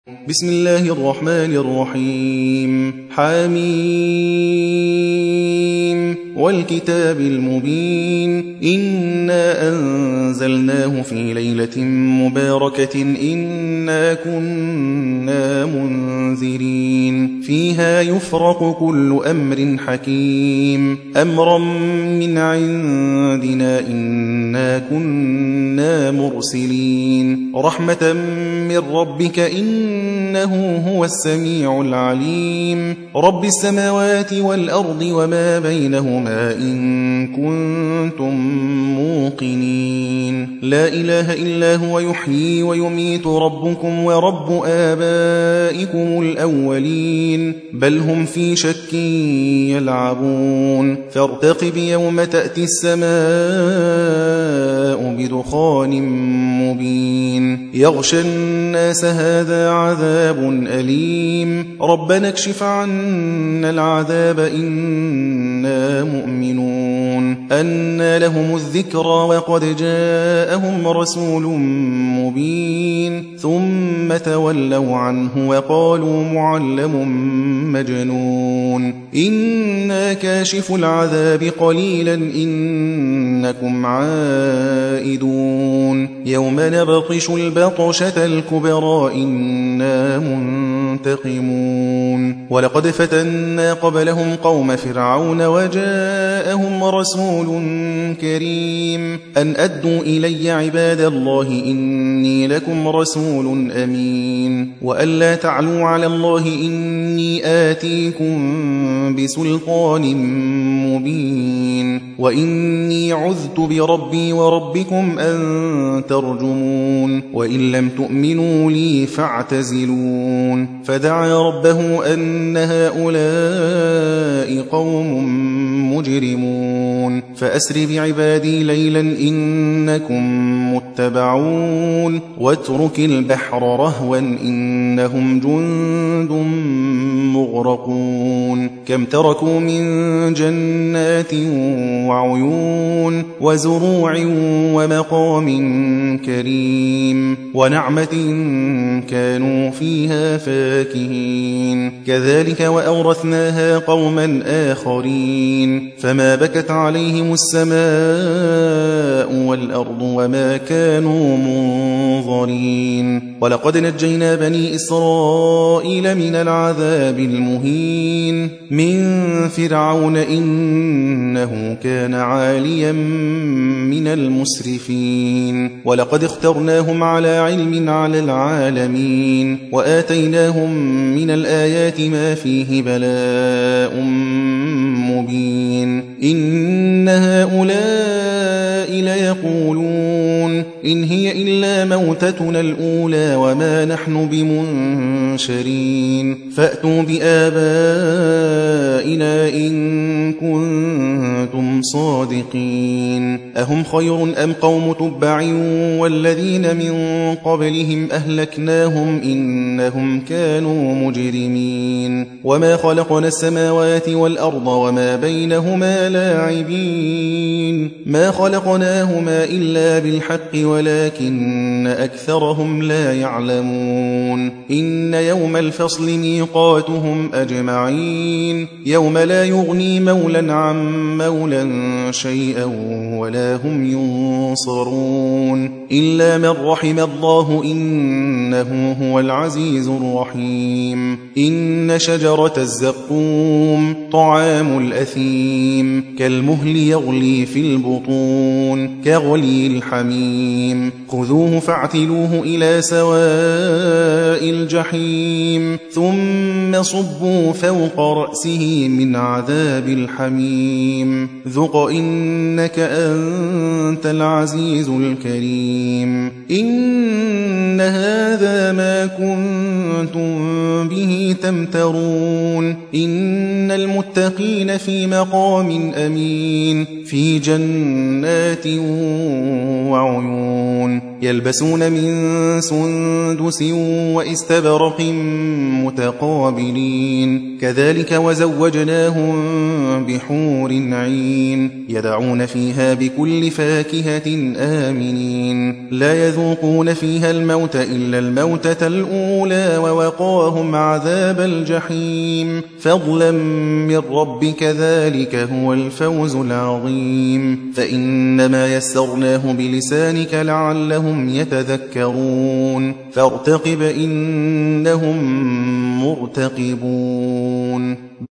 بسم الله الرحمن الرحيم حميم والكتاب المبين إنا أنزلناه في ليلة مباركة إنا كنا منذرين فيها يفرق كل أمر حكيم أمرا من عندنا إنا كنا مرسلين رحمة من ربك إنه هو السميع العليم رب السماوات والأرض وما بينهما إن كنتم موقنين لا إله إلا هو يحيي ويميت ربكم ورب آبائكم الأولين بل هم في شك يلعبون فارتقب يوم تأتي السماء بدخان مبين يغشى الناس هذا عذاب أليم ربنا اكشف عنا العذاب إنا مؤمنون أنى لهم الذكرى وقد جاءهم رسول مبين ثم تولوا عنه وقالوا معلم مجنون إنا كاشف العذاب قليلا إنكم عائدون يوم نبطش البطشة الكبرى إنا منتقمون ولقد فتنا قبلهم قوم فرعون وجاءهم رسول كريم أن أدوا إلي عباد الله إني لكم رسول أمين وأن لا تعلوا على الله إني آتيكم بسلطان مبين وإني عذت بربي وربكم أن ترجمون وإن لم تؤمنوا لي فاعتزلون فدعا ربه أن هؤلاء قوم مجرمون فأسر بعبادي ليلا إنكم متبعون واترك البحر رهوا إنهم جند مغرقون كم تركوا من جنات وعيون وزروع ومقام كريم ونعمة كانوا فيها فاكهين كذلك وأورثناها قوما آخرين فما بكت عليهم السماء والأرض وما كانوا منظرين ولقد نجينا بني إسرائيل من العذاب المهين من فرعون إنه كان عاليا من المسرفين ولقد اخترناهم على علم على العالمين وآتيناهم من الآيات ما فيه بلاء مبين إن هؤلاء ليقولون إن هي إلا موتتنا الأولى وما نحن بمنشرين فأتوا بآبائنا إن كنتم صادقين أهم خير أم قوم تبع والذين من قبلهم أهلكناهم إنهم كانوا مجرمين وما خلقنا السماوات والأرض وما بينهما لاعبين ما خلقناهما إلا بالحق ولكن أكثرهم لا يعلمون إن يوم الفصل ميقاتهم أجمعين يوم لا يغني مولا عن مولا شيئا ولا هم ينصرون إلا من رحم الله إنه هو العزيز الرحيم إن شجرة الزقوم طعام الأثيم كالمهل يغلي في البطون كغلي الحميم خذوه فاعتلوه إلى سواء الجحيم ثم صبوا فوق رأسه من عذاب الحميم ذق إنك أنت العزيز الكريم إن هذا ما كنتم به تمترون إن المتقين في مقام أمين في جنات وعيون يلبسون من سندس وإستبرق متقابلين كذلك وزوجناهم بحور عين يدعون فيها بكل فاكهة آمنين لا يذوقون فيها الموت إلا الموتة الأولى ووقاهم عذاب الجحيم فضلا من ربك ذلك هو الفوز العظيم فإنما يسرناه بلسانك لعلهم يتذكرون فارتقب إنهم مرتقبون